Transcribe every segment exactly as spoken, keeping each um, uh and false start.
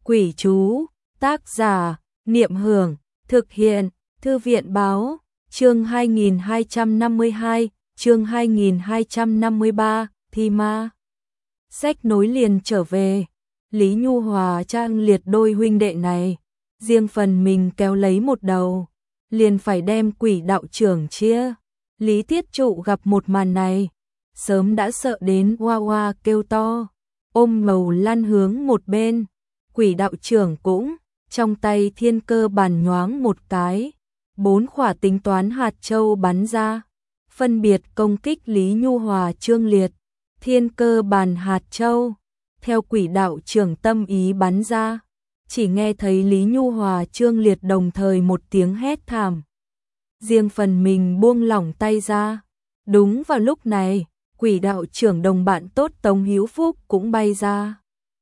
Quỷ chú, tác giả, Niệm Hưởng, thực hiện, Thư viện Báo, chương hai nghìn hai trăm năm mươi hai, chương hai nghìn hai trăm năm mươi ba, Thi Ma. Sách nối liền trở về, Lý Nhu Hòa trang liệt đôi huynh đệ này, riêng phần mình kéo lấy một đầu, liền phải đem quỷ đạo trưởng chia. Lý Tiết Trụ gặp một màn này, sớm đã sợ đến oa oa kêu to, ôm màu lăn hướng một bên. Quỷ đạo trưởng cũng, trong tay thiên cơ bàn nhoáng một cái, bốn khỏa tính toán hạt châu bắn ra, phân biệt công kích Lý Nhu Hòa Trương Liệt. Thiên cơ bàn hạt châu, theo quỷ đạo trưởng tâm ý bắn ra, chỉ nghe thấy Lý Nhu Hòa Trương Liệt đồng thời một tiếng hét thảm. Riêng phần mình buông lỏng tay ra. Đúng vào lúc này, quỷ đạo trưởng đồng bạn tốt Tống Hữu Phúc cũng bay ra.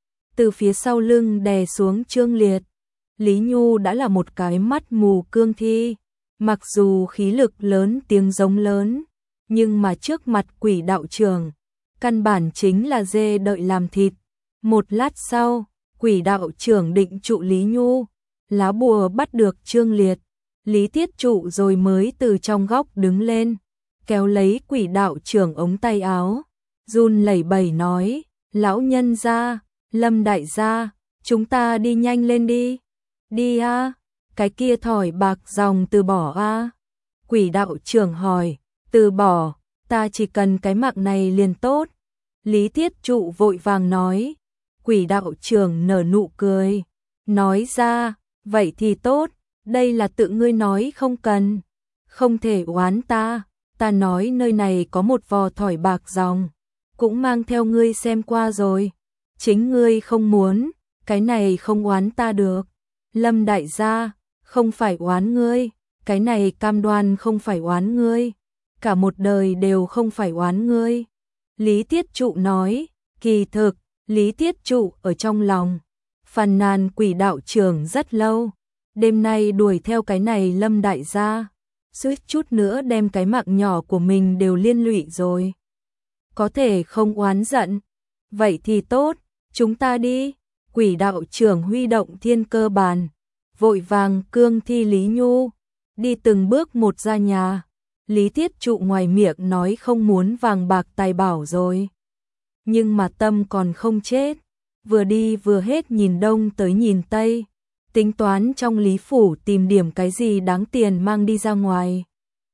Từ phía sau lưng đè xuống Trương Liệt. Lý Nhu đã là một cái mắt mù cương thi, mặc dù khí lực lớn tiếng giống lớn, nhưng mà trước mặt quỷ đạo trưởng, căn bản chính là dê đợi làm thịt. Một lát sau, quỷ đạo trưởng định trụ Lý Nhu, lá bùa bắt được Trương Liệt. Lý Tiết Trụ rồi mới từ trong góc đứng lên, kéo lấy quỷ đạo trưởng ống tay áo, run lẩy bẩy nói, lão nhân gia, Lâm đại gia, chúng ta đi nhanh lên đi. Đi a, cái kia thỏi bạc dòng từ bỏ a. Quỷ đạo trưởng hỏi, từ bỏ, ta chỉ cần cái mạng này liền tốt. Lý Tiết Trụ vội vàng nói. Quỷ đạo trưởng nở nụ cười, nói ra, vậy thì tốt, đây là tự ngươi nói không cần, không thể oán ta, ta nói nơi này có một vò thỏi bạc dòng, cũng mang theo ngươi xem qua rồi, chính ngươi không muốn, cái này không oán ta được. Lâm đại gia, không phải oán ngươi, cái này cam đoan không phải oán ngươi, cả một đời đều không phải oán ngươi. Lý Tiết Trụ nói, kỳ thực, Lý Tiết Trụ ở trong lòng phàn nàn quỷ đạo trưởng rất lâu, đêm nay đuổi theo cái này Lâm đại gia, suýt chút nữa đem cái mạng nhỏ của mình đều liên lụy rồi. Có thể không oán giận, vậy thì tốt, chúng ta đi. Quỷ đạo trưởng huy động thiên cơ bàn, vội vàng cương thi Lý Nhu, đi từng bước một ra nhà. Lý Tiết Trụ ngoài miệng nói không muốn vàng bạc tài bảo rồi, nhưng mà tâm còn không chết, vừa đi vừa hết nhìn đông tới nhìn tây, tính toán trong Lý phủ tìm điểm cái gì đáng tiền mang đi ra ngoài.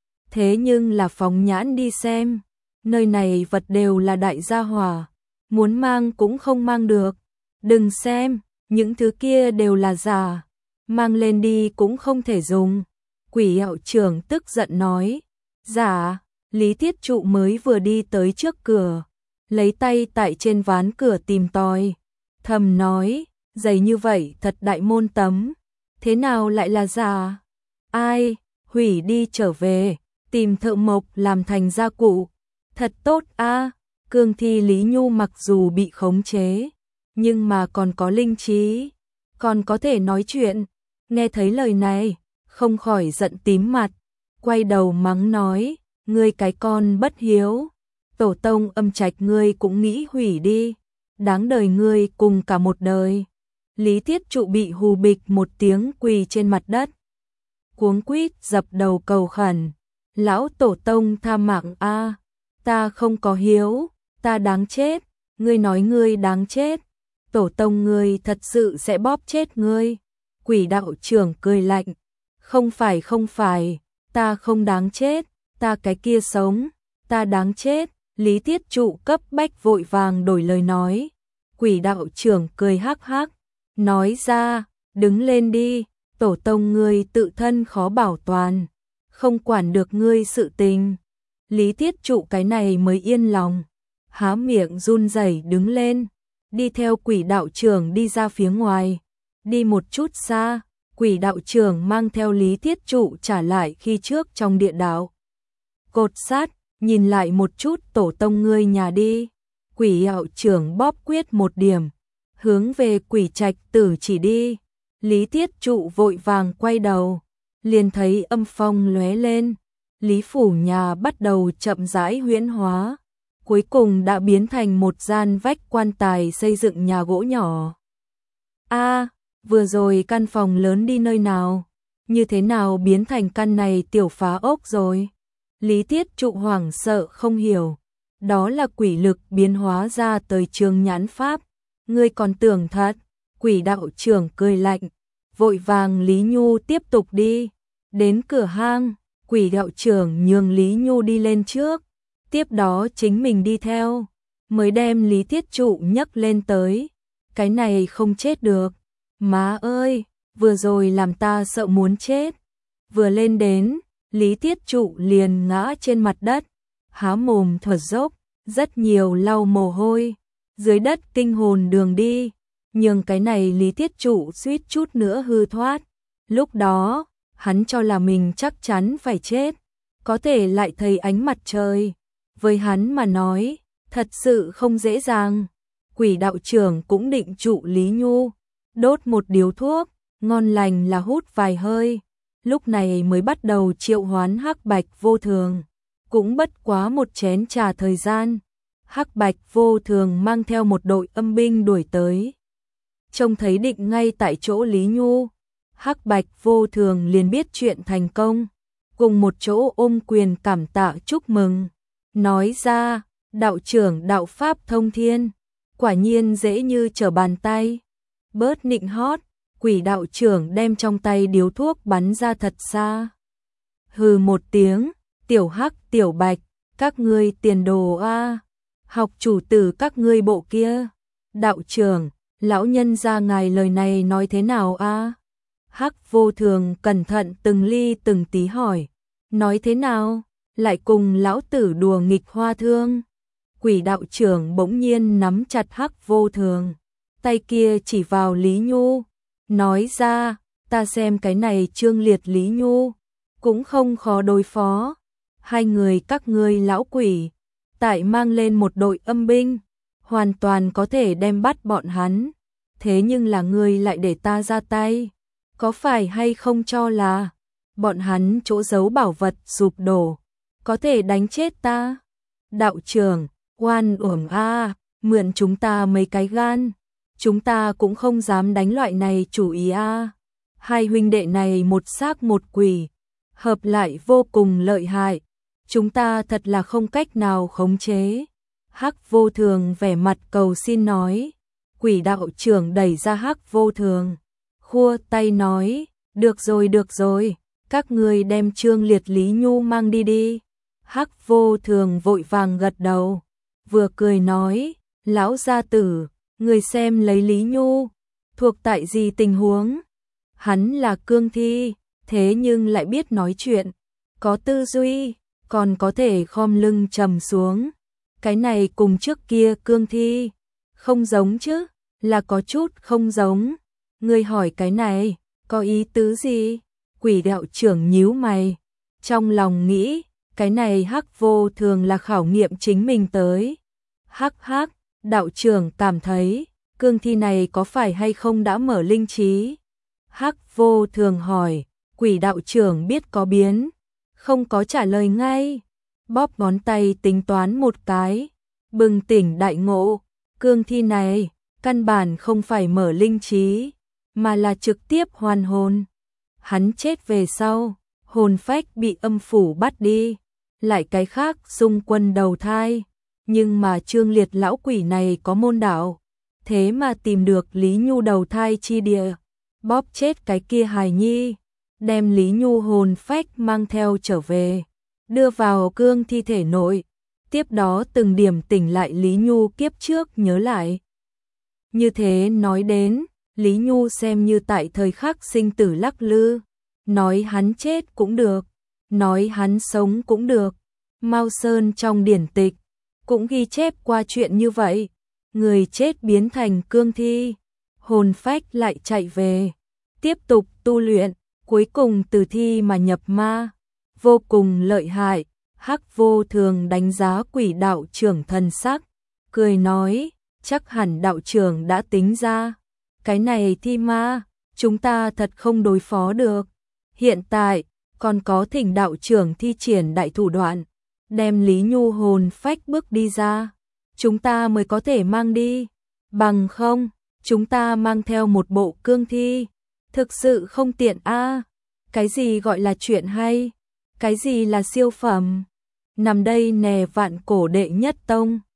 Thế nhưng là phóng nhãn đi xem, nơi này vật đều là đại gia hỏa, muốn mang cũng không mang được. Đừng xem, những thứ kia đều là giả, mang lên đi cũng không thể dùng. Quỷ đạo trưởng tức giận nói, giả. Lý Tiết Trụ mới vừa đi tới trước cửa, lấy tay tại trên ván cửa tìm tòi, thầm nói, giày như vậy thật đại môn tấm, thế nào lại là giả? Ai, hủy đi trở về, tìm thợ mộc làm thành gia cụ, thật tốt a. À. Cương thi Lý Nhu mặc dù bị khống chế, nhưng mà còn có linh trí, còn có thể nói chuyện, nghe thấy lời này, không khỏi giận tím mặt, quay đầu mắng nói, ngươi cái con bất hiếu, tổ tông âm trạch ngươi cũng nghĩ hủy đi, đáng đời ngươi cùng cả một đời. Lý Tiết Trụ bị hù bịch một tiếng quỳ trên mặt đất, cuống quýt dập đầu cầu khẩn, lão tổ tông tha mạng a, ta không có hiếu, ta đáng chết, ngươi nói ngươi đáng chết, tổ tông ngươi thật sự sẽ bóp chết ngươi. Quỷ đạo trưởng cười lạnh, không phải không phải, ta không đáng chết, ta cái kia sống, ta đáng chết. Lý Tiết Trụ cấp bách vội vàng đổi lời nói. Quỷ đạo trưởng cười hắc hắc, nói ra, đứng lên đi, tổ tông ngươi tự thân khó bảo toàn, không quản được ngươi sự tình. Lý Tiết Trụ cái này mới yên lòng, há miệng run rẩy đứng lên, đi theo quỷ đạo trưởng đi ra phía ngoài. Đi một chút xa, quỷ đạo trưởng mang theo Lý Tiết Trụ trả lại khi trước trong địa đạo. Cột sát, nhìn lại một chút tổ tông ngươi nhà đi. Quỷ đạo trưởng bóp quyết một điểm, hướng về quỷ trạch tử chỉ đi. Lý Tiết Trụ vội vàng quay đầu, liền thấy âm phong lóe lên. Lý phủ nhà bắt đầu chậm rãi huyễn hóa, cuối cùng đã biến thành một gian vách quan tài xây dựng nhà gỗ nhỏ. A, vừa rồi căn phòng lớn đi nơi nào, như thế nào biến thành căn này tiểu phá ốc rồi? Lý Thiết Trụ hoảng sợ không hiểu, đó là quỷ lực biến hóa ra tới Trương Nhãn Pháp, ngươi còn tưởng thật? Quỷ đạo trưởng cười lạnh, vội vàng Lý Nhu tiếp tục đi, đến cửa hang, quỷ đạo trưởng nhường Lý Nhu đi lên trước, tiếp đó chính mình đi theo, mới đem Lý Thiết Trụ nhấc lên tới, cái này không chết được, má ơi, vừa rồi làm ta sợ muốn chết, vừa lên đến, Lý Thiết Trụ liền ngã trên mặt đất, há mồm thở dốc, rất nhiều lau mồ hôi, dưới đất kinh hồn đường đi, nhưng cái này Lý Thiết Trụ suýt chút nữa hư thoát, lúc đó, hắn cho là mình chắc chắn phải chết, có thể lại thấy ánh mặt trời, với hắn mà nói, thật sự không dễ dàng, quỷ đạo trưởng cũng định trụ Lý Nhu, đốt một điếu thuốc, ngon lành là hút vài hơi, lúc này mới bắt đầu triệu hoán Hắc Bạch Vô Thường, cũng bất quá một chén trà thời gian, Hắc Bạch Vô Thường mang theo một đội âm binh đuổi tới, trông thấy định ngay tại chỗ Lý Nhu, Hắc Bạch Vô Thường liền biết chuyện thành công, cùng một chỗ ôm quyền cảm tạ chúc mừng, nói ra, đạo trưởng đạo pháp thông thiên, quả nhiên dễ như trở bàn tay, bớt nịnh hót, quỷ đạo trưởng đem trong tay điếu thuốc bắn ra thật xa. Hừ một tiếng, tiểu Hắc tiểu Bạch, các ngươi tiền đồ a, học chủ tử các ngươi bộ kia, đạo trưởng, lão nhân gia ngài lời này nói thế nào a? Hắc Vô Thường cẩn thận từng ly từng tí hỏi, nói thế nào, lại cùng lão tử đùa nghịch hoa thương. Quỷ đạo trưởng bỗng nhiên nắm chặt Hắc Vô Thường, tay kia chỉ vào Lý Nhu, nói ra, ta xem cái này Trương Liệt Lý Nhu, cũng không khó đối phó, hai người các ngươi lão quỷ, tại mang lên một đội âm binh, hoàn toàn có thể đem bắt bọn hắn, thế nhưng là ngươi lại để ta ra tay, có phải hay không cho là, bọn hắn chỗ giấu bảo vật sụp đổ, có thể đánh chết ta? Đạo trưởng, oan uổng a, mượn chúng ta mấy cái gan, chúng ta cũng không dám đánh loại này chủ ý a. Hai huynh đệ này một xác một quỷ, hợp lại vô cùng lợi hại, chúng ta thật là không cách nào khống chế. Hắc Vô Thường vẻ mặt cầu xin nói, quỷ đạo trưởng đẩy ra Hắc Vô Thường, khua tay nói, được rồi được rồi, các ngươi đem Trương Liệt Lý Nhu mang đi đi. Hắc Vô Thường vội vàng gật đầu, vừa cười nói, lão gia tử, người xem lấy Lý Nhu, thuộc tại gì tình huống? Hắn là cương thi, thế nhưng lại biết nói chuyện, có tư duy, còn có thể khom lưng trầm xuống. Cái này cùng trước kia cương thi, không giống chứ, là có chút không giống. Ngươi hỏi cái này, có ý tứ gì? Quỷ đạo trưởng nhíu mày, trong lòng nghĩ, cái này Hắc Vô Thường là khảo nghiệm chính mình tới. Hắc hắc, đạo trưởng cảm thấy, cương thi này có phải hay không đã mở linh trí? Hắc Vô Thường hỏi, quỷ đạo trưởng biết có biến, không có trả lời ngay, bóp ngón tay tính toán một cái, bừng tỉnh đại ngộ, cương thi này, căn bản không phải mở linh trí, mà là trực tiếp hoàn hồn. Hắn chết về sau, hồn phách bị âm phủ bắt đi, lại cái khác xung quân đầu thai, nhưng mà Trương Liệt lão quỷ này có môn đạo, thế mà tìm được Lý Nhu đầu thai chi địa, bóp chết cái kia hài nhi, đem Lý Nhu hồn phách mang theo trở về, đưa vào cương thi thể nội, tiếp đó từng điểm tỉnh lại Lý Nhu kiếp trước nhớ lại. Như thế nói đến, Lý Nhu xem như tại thời khắc sinh tử lắc lư, nói hắn chết cũng được, nói hắn sống cũng được. Mao Sơn trong điển tịch cũng ghi chép qua chuyện như vậy, người chết biến thành cương thi, hồn phách lại chạy về, tiếp tục tu luyện, cuối cùng từ thi mà nhập ma, vô cùng lợi hại. Hắc Vô Thường đánh giá quỷ đạo trưởng thần sắc, cười nói, chắc hẳn đạo trưởng đã tính ra, cái này thi ma, chúng ta thật không đối phó được. Hiện tại, còn có thỉnh đạo trưởng thi triển đại thủ đoạn, đem Lý Nhu hồn phách bước đi ra, chúng ta mới có thể mang đi, bằng không, chúng ta mang theo một bộ cương thi, thực sự không tiện a. Cái gì gọi là chuyện hay? Cái gì là siêu phẩm? Nằm đây nè vạn cổ đệ nhất tông.